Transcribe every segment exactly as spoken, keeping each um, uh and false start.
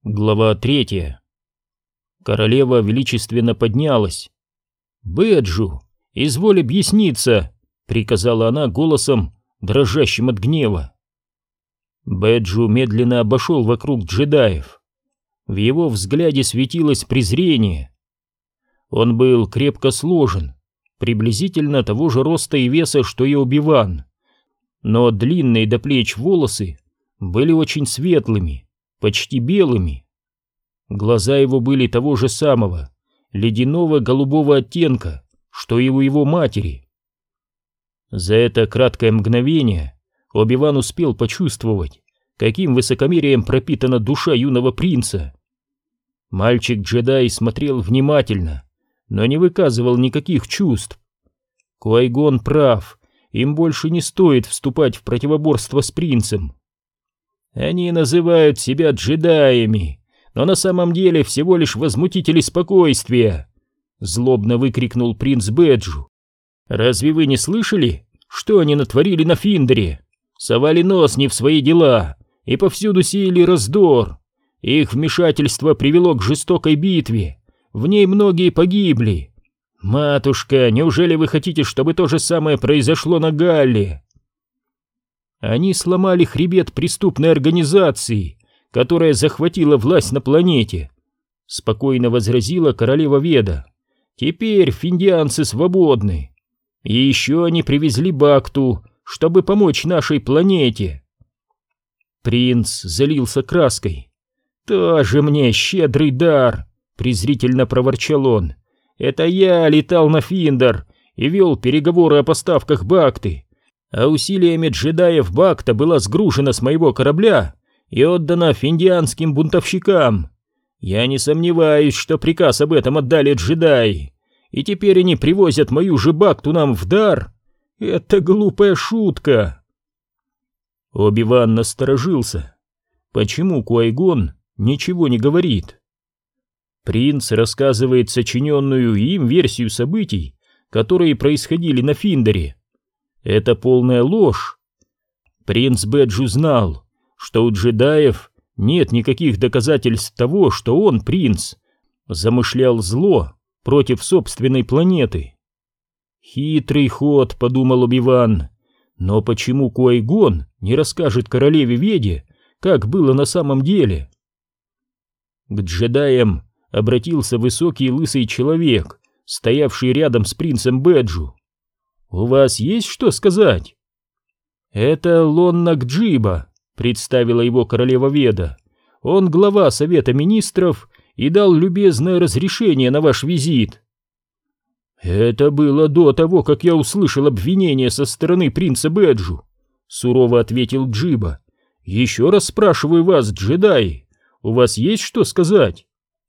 Глава третья. Королева величественно поднялась. «Бэджу, изволь объясниться!» — приказала она голосом, дрожащим от гнева. Бэджу медленно обошел вокруг джедаев. В его взгляде светилось презрение. Он был крепко сложен, приблизительно того же роста и веса, что и Оби-Ван, но длинные до плеч волосы были очень светлыми, почти белыми. Глаза его были того же самого, ледяного голубого оттенка, что и у его матери. За это краткое мгновение Оби-Ван успел почувствовать, каким высокомерием пропитана душа юного принца. Мальчик-джедай смотрел внимательно, но не выказывал никаких чувств. Куай-Гон прав, им больше не стоит вступать в противоборство с принцем. Они называют себя джедаями, но на самом деле всего лишь возмутители спокойствия, злобно выкрикнул принц Бэджу. Разве вы не слышали, что они натворили на Финдере? Совали нос не в свои дела и повсюду сеяли раздор. Их вмешательство привело к жестокой битве, в ней многие погибли. Матушка, неужели вы хотите, чтобы то же самое произошло на Галле? Они сломали хребет преступной организации, которая захватила власть на планете, спокойно возразила королева Веда. Теперь финдианцы свободны. И еще они привезли Бакту, чтобы помочь нашей планете. Принц залился краской. «Тоже мне щедрый дар!» — презрительно проворчал он. «Это я летал на Финдер и вел переговоры о поставках Бакты, а усилиями джедаев Бакта была сгружена с моего корабля и отдана финдианским бунтовщикам. Я не сомневаюсь, что приказ об этом отдали джедаи, и теперь они привозят мою же Бакту нам в дар. Это глупая шутка!» Оби-Ван насторожился. Почему Куай-Гон ничего не говорит? Принц рассказывает сочиненную им версию событий, которые происходили на Финдере. Это полная ложь. Принц Бэджу знал, что у джедаев нет никаких доказательств того, что он, принц, замышлял зло против собственной планеты. Хитрый ход, подумал Оби-Ван, но почему Куай-Гон не расскажет королеве Веде, как было на самом деле? К джедаям обратился высокий лысый человек, стоявший рядом с принцем Бэджу. «У вас есть что сказать?» «Это Лоннак Джиба», — представила его королева Веда. «Он глава Совета Министров и дал любезное разрешение на ваш визит». «Это было до того, как я услышал обвинение со стороны принца Бэджу», — сурово ответил Джиба. «Еще раз спрашиваю вас, джедаи, у вас есть что сказать?»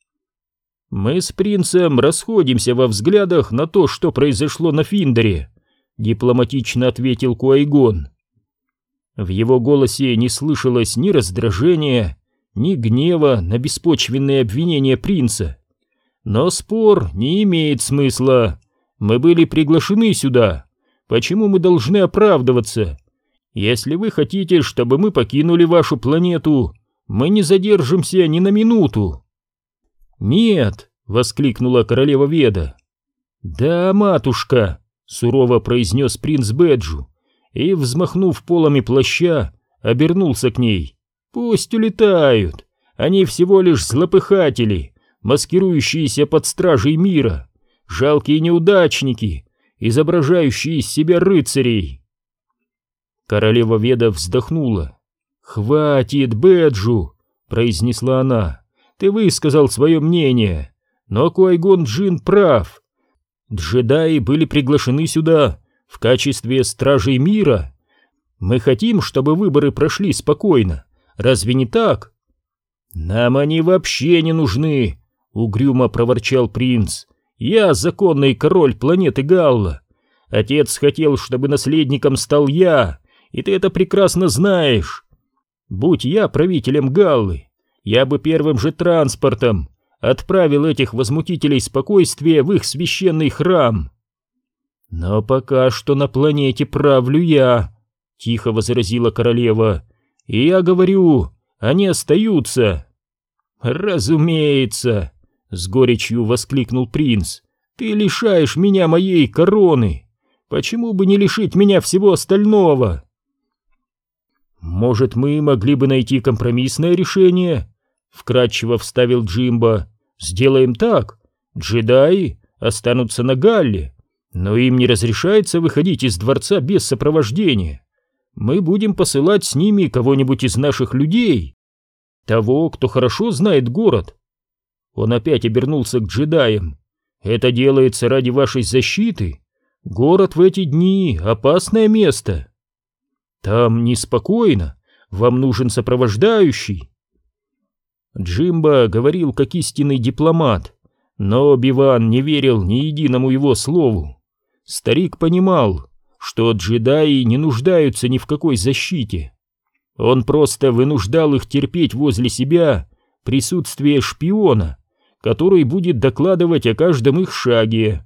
«Мы с принцем расходимся во взглядах на то, что произошло на Финдере», — дипломатично ответил Куай-Гон. В его голосе не слышалось ни раздражения, ни гнева на беспочвенные обвинения принца. «Но спор не имеет смысла. Мы были приглашены сюда. Почему мы должны оправдываться? Если вы хотите, чтобы мы покинули вашу планету, мы не задержимся ни на минуту». «Нет!» — воскликнула королева Веда. «Да, матушка!» — сурово произнес принц Бэджу и, взмахнув полами плаща, обернулся к ней. «Пусть улетают! Они всего лишь злопыхатели, маскирующиеся под стражей мира, жалкие неудачники, изображающие из себя рыцарей!» Королева Веда вздохнула. «Хватит, Бэджу!» — произнесла она. «Ты высказал свое мнение, но Куай-Гон Джин прав. Джедаи были приглашены сюда в качестве стражей мира. Мы хотим, чтобы выборы прошли спокойно. Разве не так?» «Нам они вообще не нужны», — угрюмо проворчал принц. «Я законный король планеты Галла. Отец хотел, чтобы наследником стал я, и ты это прекрасно знаешь. Будь я правителем Галлы, я бы первым же транспортом отправил этих возмутителей спокойствия в их священный храм. Но пока что на планете правлю я, — тихо возразила королева, — и я говорю, они остаются». «Разумеется!» — с горечью воскликнул принц. «Ты лишаешь меня моей короны! Почему бы не лишить меня всего остального?» «Может, мы могли бы найти компромиссное решение?» — вкратчиво вставил Джимбо. «Сделаем так. Джедаи останутся на Галле, но им не разрешается выходить из дворца без сопровождения. Мы будем посылать с ними кого-нибудь из наших людей, того, кто хорошо знает город». Он опять обернулся к джедаям. «Это делается ради вашей защиты. Город в эти дни — опасное место. Там неспокойно, вам нужен сопровождающий». Джимбо говорил как истинный дипломат, но Оби-Ван не верил ни единому его слову. Старик понимал, что джедаи не нуждаются ни в какой защите. Он просто вынуждал их терпеть возле себя присутствие шпиона, который будет докладывать о каждом их шаге.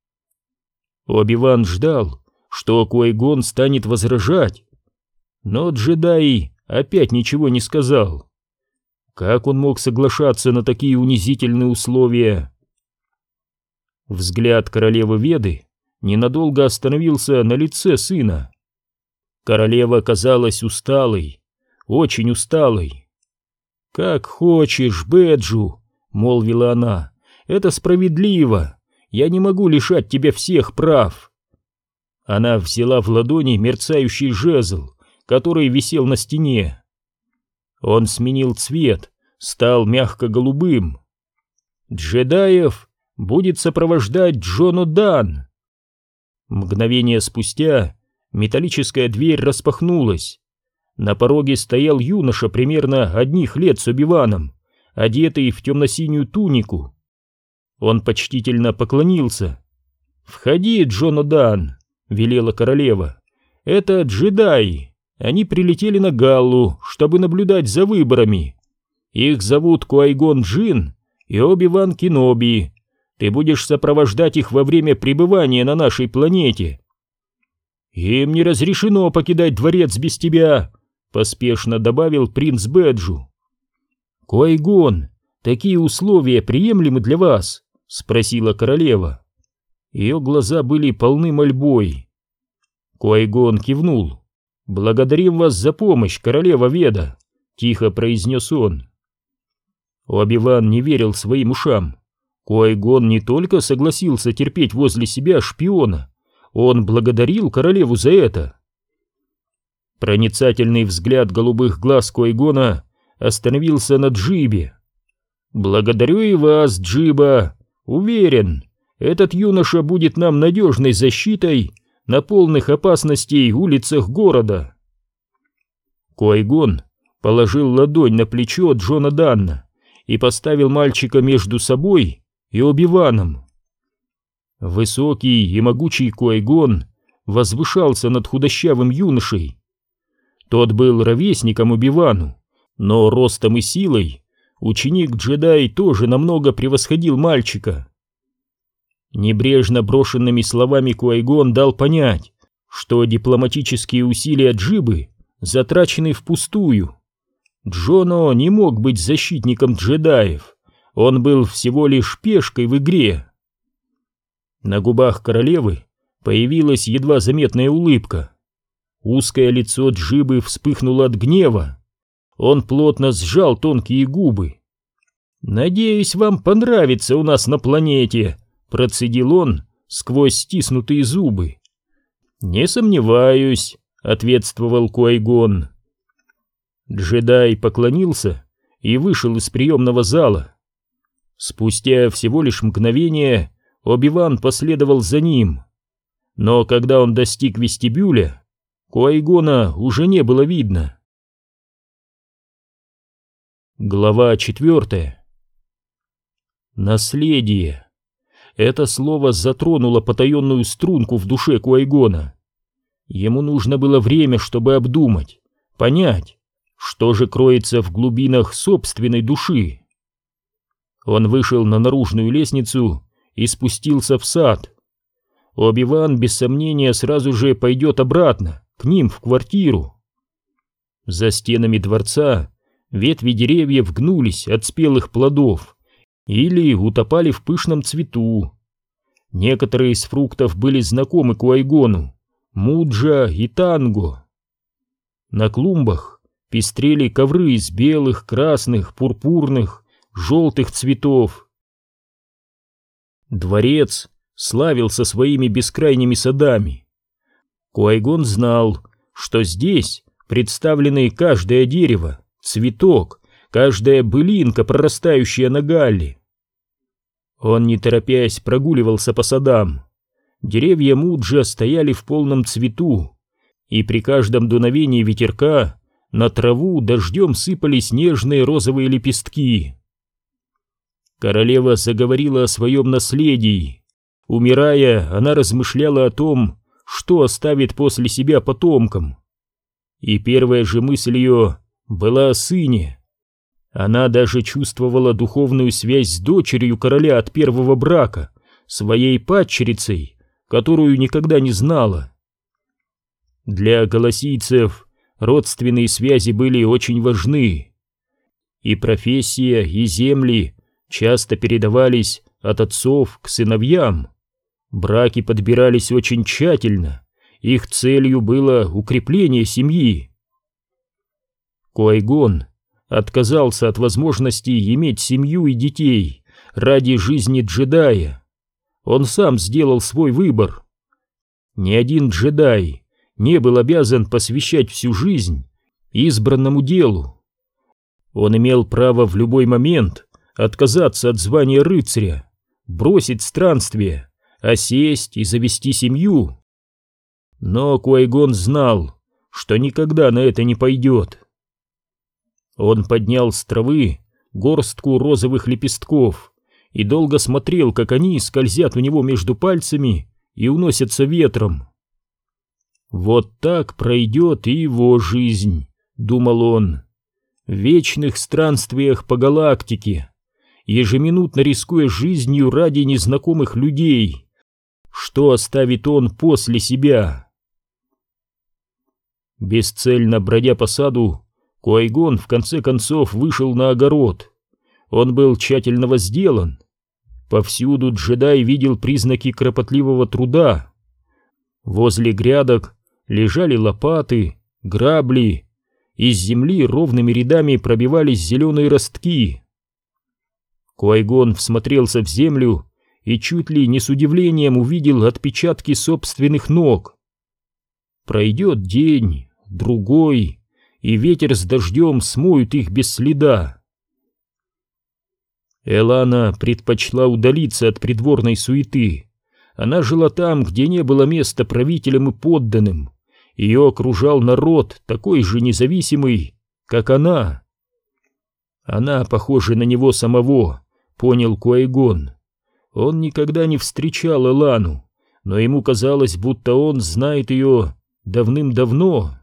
Оби-Ван ждал, что Куай-Гон станет возражать, но джедай опять ничего не сказал. Как он мог соглашаться на такие унизительные условия? Взгляд королевы Веды ненадолго остановился на лице сына. Королева казалась усталой, очень усталой. «Как хочешь, Бэджу», — молвила она, — «это справедливо. Я не могу лишать тебя всех прав». Она взяла в ладони мерцающий жезл, который висел на стене. Он сменил цвет, стал мягко-голубым. «Джедаев будет сопровождать Джон О'Дан». Мгновение спустя металлическая дверь распахнулась. На пороге стоял юноша примерно одних лет с Оби-Ваном, одетый в темно-синюю тунику. Он почтительно поклонился. «Входи, Джон О'Дан», — велела королева. «Это джедаи. Они прилетели на Галлу, чтобы наблюдать за выборами. Их зовут Куай-Гон Джинн и Оби-Ван Кеноби. Ты будешь сопровождать их во время пребывания на нашей планете». «Им не разрешено покидать дворец без тебя», — поспешно добавил принц Бэджу. «Куай-Гон, такие условия приемлемы для вас?» — спросила королева. Ее глаза были полны мольбой. Куай-Гон кивнул. «Благодарим вас за помощь, королева Веда», — тихо произнес он. Оби-Ван не верил своим ушам. Куай-Гон не только согласился терпеть возле себя шпиона, он благодарил королеву за это. Проницательный взгляд голубых глаз Куай-Гона остановился на Джибе. «Благодарю и вас, Джиба. Уверен, этот юноша будет нам надежной защитой на полных опасностей улицах города». Куай-Гон положил ладонь на плечо Джона Данна и поставил мальчика между собой и Оби-Ваном. Высокий и могучий Куай-Гон возвышался над худощавым юношей. Тот был ровесником Оби-Вану, но ростом и силой ученик-джедай тоже намного превосходил мальчика. Небрежно брошенными словами Куай-Гон дал понять, что дипломатические усилия Джибы затрачены впустую. Джоно не мог быть защитником джедаев, он был всего лишь пешкой в игре. На губах королевы появилась едва заметная улыбка. Узкое лицо Джибы вспыхнуло от гнева. Он плотно сжал тонкие губы. «Надеюсь, вам понравится у нас на планете», — процедил он сквозь стиснутые зубы. «Не сомневаюсь», — ответствовал Куай-Гон. Джедай поклонился и вышел из приемного зала. Спустя всего лишь мгновение Оби-Ван последовал за ним. Но когда он достиг вестибюля, Куай-Гона уже не было видно. Глава четвертая. Наследие. Это слово затронуло потаенную струнку в душе Куай-Гона. Ему нужно было время, чтобы обдумать, понять, что же кроется в глубинах собственной души. Он вышел на наружную лестницу и спустился в сад. Оби-Ван без сомнения сразу же пойдет обратно, к ним в квартиру. За стенами дворца ветви деревьев гнулись от спелых плодов или утопали в пышном цвету. Некоторые из фруктов были знакомы Куайгону: муджа и танго. На клумбах пестрели ковры из белых, красных, пурпурных, желтых цветов. Дворец славился своими бескрайними садами. Куайгон знал, что здесь представлены каждое дерево, цветок, каждая былинка, прорастающая на галле. Он, не торопясь, прогуливался по садам. Деревья муджа стояли в полном цвету, и при каждом дуновении ветерка на траву дождем сыпались нежные розовые лепестки. Королева заговорила о своем наследии. Умирая, она размышляла о том, что оставит после себя потомкам. И первая же мысль ее была о сыне. Она даже чувствовала духовную связь с дочерью короля от первого брака, своей падчерицей, которую никогда не знала. Для галасийцев родственные связи были очень важны. И профессия, и земли часто передавались от отцов к сыновьям. Браки подбирались очень тщательно, их целью было укрепление семьи. Куайгон отказался от возможности иметь семью и детей ради жизни джедая. Он сам сделал свой выбор. Ни один джедай не был обязан посвящать всю жизнь избранному делу. Он имел право в любой момент отказаться от звания рыцаря, бросить странствие, осесть и завести семью. Но Куайгон знал, что никогда на это не пойдет. Он поднял с травы горстку розовых лепестков и долго смотрел, как они скользят у него между пальцами и уносятся ветром. «Вот так пройдет и его жизнь», — думал он, — «в вечных странствиях по галактике, ежеминутно рискуя жизнью ради незнакомых людей. Что оставит он после себя?» Бесцельно бродя по саду, Куайгон в конце концов вышел на огород. Он был тщательно возделан. Повсюду джедай видел признаки кропотливого труда. Возле грядок лежали лопаты, грабли, из земли ровными рядами пробивались зеленые ростки. Куайгон всмотрелся в землю и чуть ли не с удивлением увидел отпечатки собственных ног. Пройдет день, другой, и ветер с дождем смоют их без следа. Элана предпочла удалиться от придворной суеты. Она жила там, где не было места правителям и подданным. Ее окружал народ, такой же независимый, как она. Она похожа на него самого, понял Куайгон. Он никогда не встречал Элану, но ему казалось, будто он знает ее давным-давно.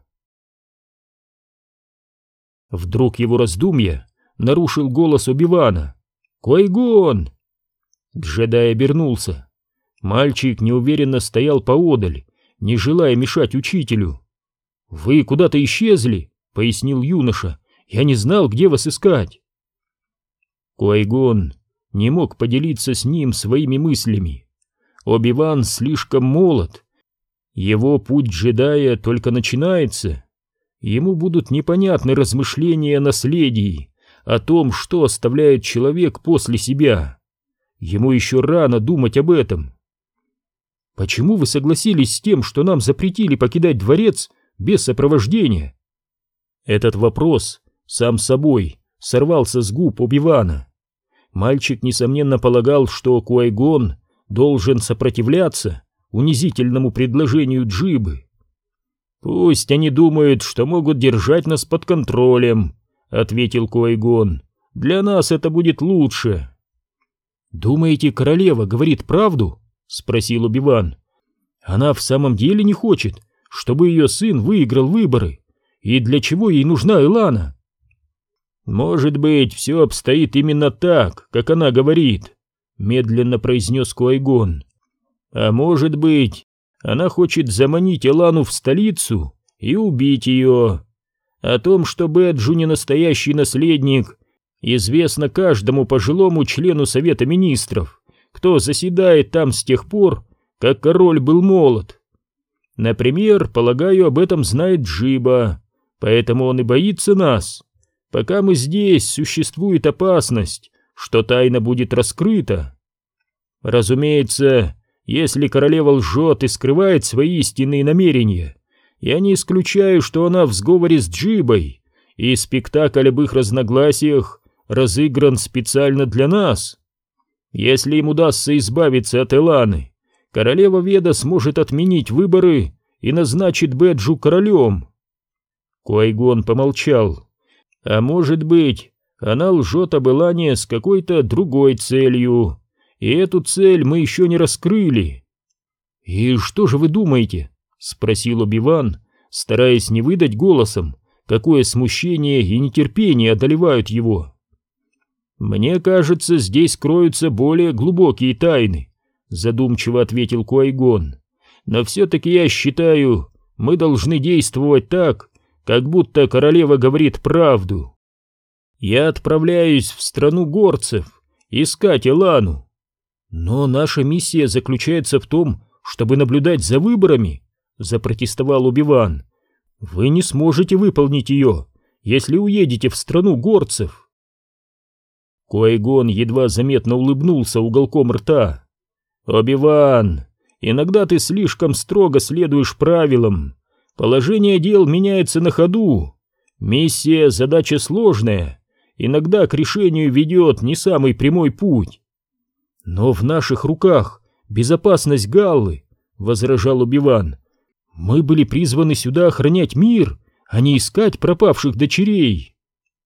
Вдруг его раздумья нарушил голос Оби-Вана. «Куайгон!» Джедай обернулся. Мальчик неуверенно стоял поодаль, не желая мешать учителю. «Вы куда-то исчезли», — пояснил юноша. «Я не знал, где вас искать». Куайгон не мог поделиться с ним своими мыслями. Оби-Ван слишком молод. Его путь джедая только начинается. Ему будут непонятны размышления о наследии, о том, что оставляет человек после себя. Ему еще рано думать об этом. «Почему вы согласились с тем, что нам запретили покидать дворец без сопровождения?» Этот вопрос сам собой сорвался с губ Оби-Вана. Мальчик, несомненно, полагал, что Куайгон должен сопротивляться унизительному предложению Джибы. «Пусть они думают, что могут держать нас под контролем», — ответил Куайгон. «Для нас это будет лучше». «Думаете, королева говорит правду?» — спросил Оби-Ван. «Она в самом деле не хочет, чтобы ее сын выиграл выборы. И для чего ей нужна Элана?» «Может быть, все обстоит именно так, как она говорит», — медленно произнес Куайгон. «А может быть, она хочет заманить Элану в столицу и убить ее. О том, что Бэджу не настоящий наследник, известно каждому пожилому члену Совета Министров, кто заседает там с тех пор, как король был молод. Например, полагаю, об этом знает Джиба, поэтому он и боится нас. Пока мы здесь, существует опасность, что тайна будет раскрыта. Разумеется, если королева лжет и скрывает свои истинные намерения, я не исключаю, что она в сговоре с Джибой, и спектакль об их разногласиях разыгран специально для нас. Если им удастся избавиться от Эланы, королева Веда сможет отменить выборы и назначит Бэджу королем. Qui-Gon помолчал. А может быть, она лжет об Элане с какой-то другой целью, и эту цель мы еще не раскрыли. «И что же вы думаете?» — спросил Оби-Ван, стараясь не выдать голосом, какое смущение и нетерпение одолевают его. «Мне кажется, здесь кроются более глубокие тайны», — задумчиво ответил Qui-Gon. «Но все-таки я считаю, мы должны действовать так, как будто королева говорит правду. Я отправляюсь в страну горцев искать Элану. Но наша миссия заключается в том, чтобы наблюдать за выборами», — запротестовал Оби-Ван. «Вы не сможете выполнить ее, если уедете в страну горцев». Qui-Gon едва заметно улыбнулся уголком рта. «Оби-Ван, иногда ты слишком строго следуешь правилам. Положение дел меняется на ходу. Миссия — задача сложная, иногда к решению ведет не самый прямой путь». «Но в наших руках безопасность Галлы», — возражал Оби-Ван. «Мы были призваны сюда охранять мир, а не искать пропавших дочерей».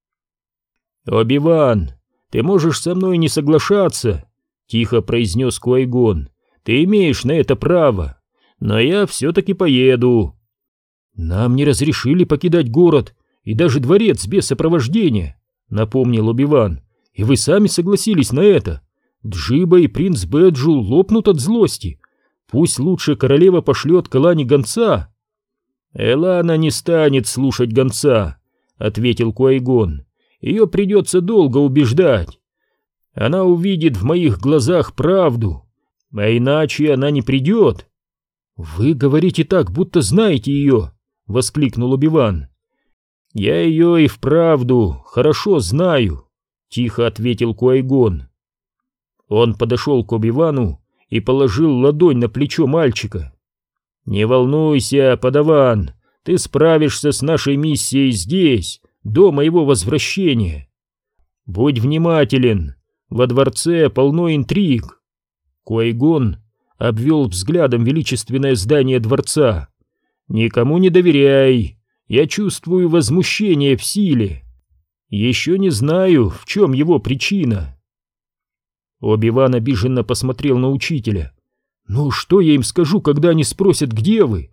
«Оби-Ван, ты можешь со мной не соглашаться», — тихо произнес Qui-Gon. «Ты имеешь на это право, но я все-таки поеду». «Нам не разрешили покидать город и даже дворец без сопровождения», — напомнил Оби-Ван. «И вы сами согласились на это. Джиба и принц Бэджу лопнут от злости. Пусть лучше королева пошлет к Элане гонца». «Элана не станет слушать гонца», — ответил Qui-Gon. «Ее придется долго убеждать. Она увидит в моих глазах правду, а иначе она не придет». «Вы говорите так, будто знаете ее», — воскликнул Оби-Ван. «Я ее и вправду хорошо знаю», — тихо ответил Qui-Gon. Он подошел к Оби-Вану и положил ладонь на плечо мальчика. «Не волнуйся, подаван, ты справишься с нашей миссией здесь, до моего возвращения. Будь внимателен, во дворце полно интриг». Qui-Gon обвел взглядом величественное здание дворца. «Никому не доверяй, я чувствую возмущение в силе. Еще не знаю, в чем его причина». Оби-Ван обиженно посмотрел на учителя. «Ну, что я им скажу, когда они спросят, где вы?»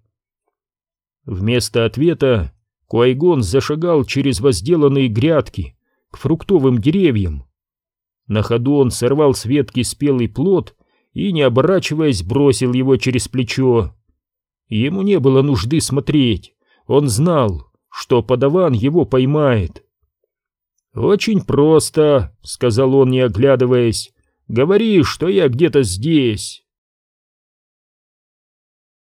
Вместо ответа Qui-Gon зашагал через возделанные грядки к фруктовым деревьям. На ходу он сорвал с ветки спелый плод и, не оборачиваясь, бросил его через плечо. Ему не было нужды смотреть, он знал, что подаван его поймает. «Очень просто», — сказал он, не оглядываясь. «Говори, что я где-то здесь».